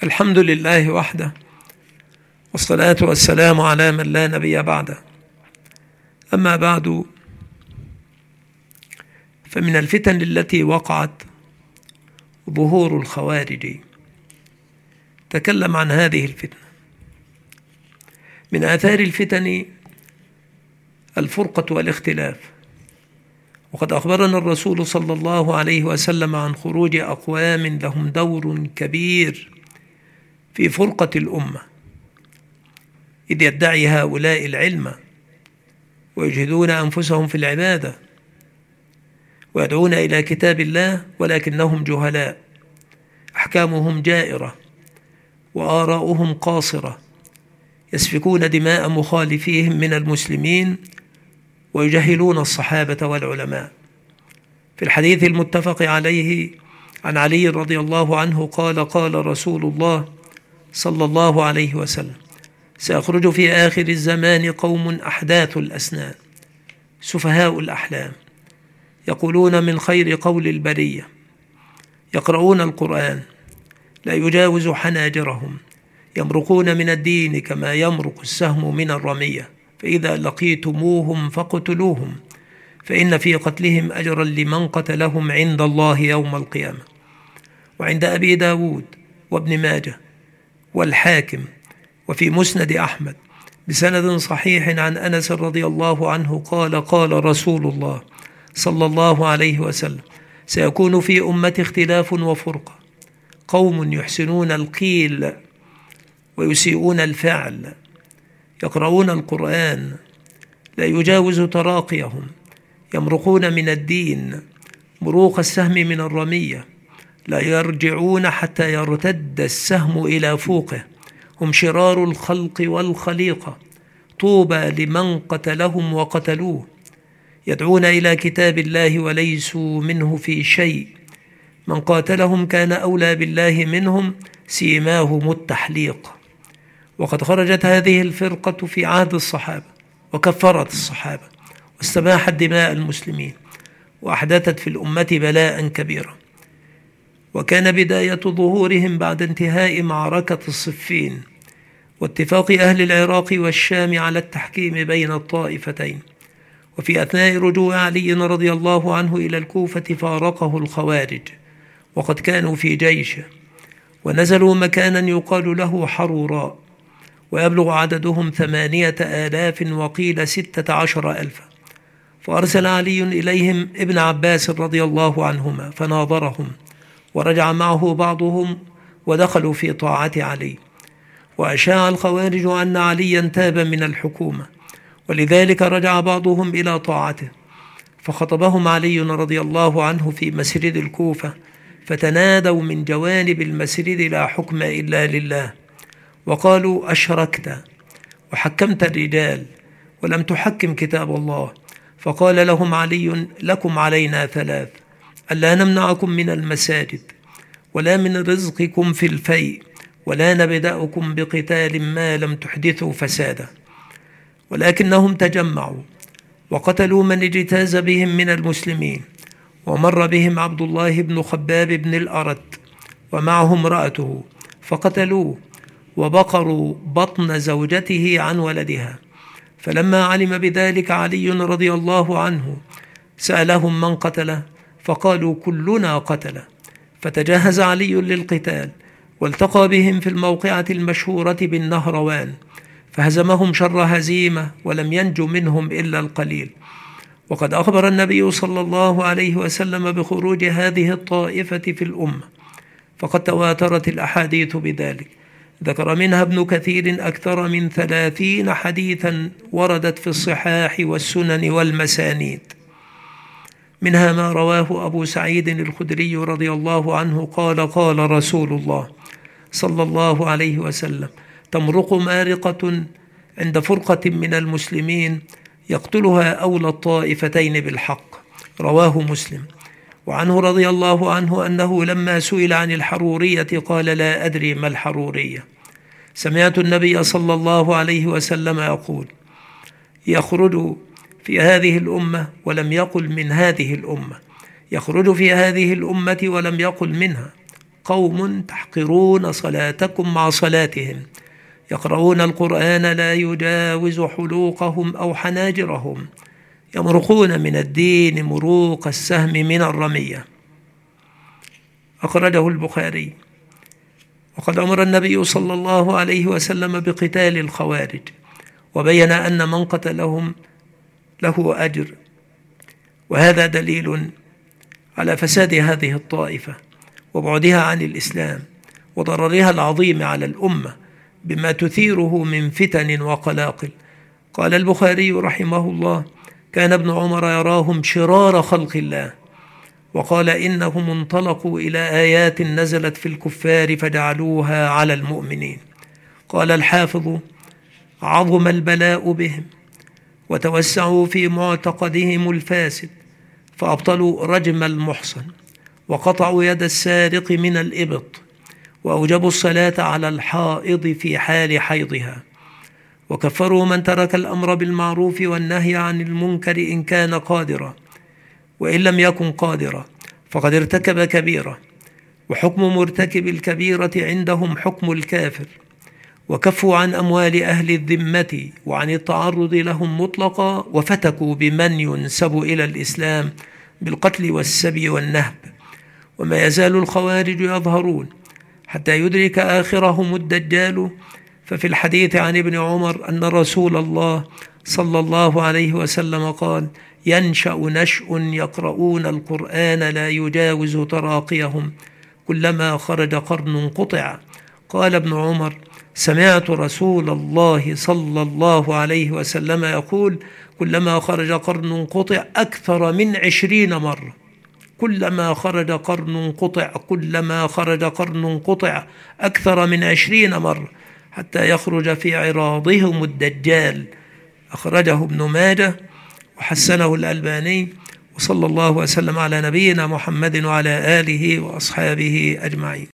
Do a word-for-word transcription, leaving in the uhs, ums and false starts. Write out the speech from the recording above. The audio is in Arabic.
الحمد لله وحده، والصلاة والسلام على من لا نبي بعده. أما بعد، فمن الفتن التي وقعت ظهور الخوارج. تكلم عن هذه الفتنة. من آثار الفتن الفرقة والاختلاف، وقد أخبرنا الرسول صلى الله عليه وسلم عن خروج أقوام لهم دور كبير في فرقة الأمة، إذ يدعي هؤلاء العلم ويجهدون أنفسهم في العبادة ويدعون إلى كتاب الله، ولكنهم جهلاء، أحكامهم جائرة وآراؤهم قاصرة، يسفكون دماء مخالفيهم من المسلمين ويجهلون الصحابة والعلماء. في الحديث المتفق عليه عن علي رضي الله عنه قال: قال رسول الله صلى الله عليه وسلم: سيخرج في آخر الزمان قوم أحداث الأسنان سفهاء الأحلام، يقولون من خير قول البرية، يقرؤون القرآن لا يجاوز حناجرهم، يمرقون من الدين كما يمرق السهم من الرمية، فإذا لقيتموهم فاقتلوهم، فإن في قتلهم أجرا لمن قتلهم عند الله يوم القيامة. وعند أبي داود وابن ماجه والحاكم وفي مسند أحمد بسند صحيح عن أنس رضي الله عنه قال: قال رسول الله صلى الله عليه وسلم: سيكون في أمتي اختلاف وفرقة، قوم يحسنون القيل ويسيئون الفعل، يقرؤون القرآن لا يجاوز تراقيهم، يمرقون من الدين مروق السهم من الرمية، لا يرجعون حتى يرتد السهم إلى فوقه، هم شرار الخلق والخليقة، طوبى لمن قتلهم وقتلوه، يدعون إلى كتاب الله وليسوا منه في شيء، من قاتلهم كان أولى بالله منهم، سيماهم التحليق. وقد خرجت هذه الفرقة في عهد الصحابة وكفرت الصحابة واستباحت دماء المسلمين وأحدثت في الأمة بلاء كبيرا. وكان بداية ظهورهم بعد انتهاء معركة الصفين واتفاق أهل العراق والشام على التحكيم بين الطائفتين. وفي أثناء رجوع علي رضي الله عنه إلى الكوفة فارقه الخوارج، وقد كانوا في جيش ونزلوا مكانا يقال له حروراء، ويبلغ عددهم ثمانية آلاف وقيل ستة عشر ألفا. فأرسل علي إليهم ابن عباس رضي الله عنهما فناظرهم، ورجع معه بعضهم ودخلوا في طاعة علي. وأشاع الخوارج أن عليا تاب من الحكومة، ولذلك رجع بعضهم إلى طاعته، فخطبهم علي رضي الله عنه في مسجد الكوفة، فتنادوا من جوانب المسجد: لا حكم إلا لله، وقالوا: أشركت وحكمت الرجال ولم تحكم كتاب الله. فقال لهم علي: لكم علينا ثلاث: ألا نمنعكم من المساجد، ولا من رزقكم في الفيء، ولا نبدأكم بقتال ما لم تحدثوا فسادا. ولكنهم تجمعوا وقتلوا من اجتاز بهم من المسلمين، ومر بهم عبد الله بن خباب بن الأرت ومعه امرأته فقتلوه، وبقروا بطن زوجته عن ولدها. فلما علم بذلك علي رضي الله عنه سألهم: من قتله؟ فقالوا: كلنا قتله. فتجهز علي للقتال، والتقى بهم في الموقعة المشهورة بالنهروان، فهزمهم شر هزيمة، ولم ينجو منهم إلا القليل. وقد أخبر النبي صلى الله عليه وسلم بخروج هذه الطائفة في الأمة، فقد تواترت الأحاديث بذلك. ذكر منها ابن كثير أكثر من ثلاثين حديثا وردت في الصحاح والسنن والمسانيد، منها ما رواه أبو سعيد الخدري رضي الله عنه قال: قال رسول الله صلى الله عليه وسلم: تمرق مارقة عند فرقة من المسلمين يقتلها أولى الطائفتين بالحق. رواه مسلم. وعنه رضي الله عنه أنه لما سئل عن الحرورية قال: لا أدري ما الحرورية. سمعت النبي صلى الله عليه وسلم يقول: يخرج في هذه الأمة ولم يقل من هذه الأمة، يخرج في هذه الأمة ولم يقل منها، قوم تحقرون صلاتكم مع صلاتهم، يقرؤون القرآن لا يجاوز حلوقهم أو حناجرهم، يمرقون من الدين مروق السهم من الرمية. أخرجه البخاري. وقد أمر النبي صلى الله عليه وسلم بقتال الخوارج، وبين أن من قتلهم له أجر، وهذا دليل على فساد هذه الطائفة وبعدها عن الإسلام وضررها العظيم على الأمة بما تثيره من فتن وقلاقل. قال البخاري رحمه الله: كان ابن عمر يراهم شرار خلق الله، وقال إنهم انطلقوا إلى آيات نزلت في الكفار فجعلوها على المؤمنين. قال الحافظ: عظم البلاء بهم وتوسعوا في معتقدهم الفاسد، فأبطلوا رجم المحصن، وقطعوا يد السارق من الإبط، وأوجبوا الصلاة على الحائض في حال حيضها، وكفروا من ترك الأمر بالمعروف والنهي عن المنكر إن كان قادرا، وإن لم يكن قادرا فقد ارتكب كبيرة، وحكم مرتكب الكبيرة عندهم حكم الكافر. وكفوا عن أموال أهل الذمة وعن التعرض لهم مطلقا، وفتكوا بمن ينسب إلى الإسلام بالقتل والسبي والنهب. وما يزال الخوارج يظهرون حتى يدرك آخرهم الدجال. ففي الحديث عن ابن عمر أن رسول الله صلى الله عليه وسلم قال: ينشأ نشء يقرؤون القرآن لا يجاوز تراقيهم، كلما خرج قرن قطع. قال ابن عمر: سمعت رسول الله صلى الله عليه وسلم يقول: كلما خرج قرن قطع أكثر من عشرين مرة. كلما خرج قرن قطع كلما خرج قرن قطع أكثر من عشرين مرة، حتى يخرج في عراضهم الدجال. أخرجه ابن ماجه وحسنه الألباني. وصلى الله وسلم على نبينا محمد وعلى آله وأصحابه أجمعين.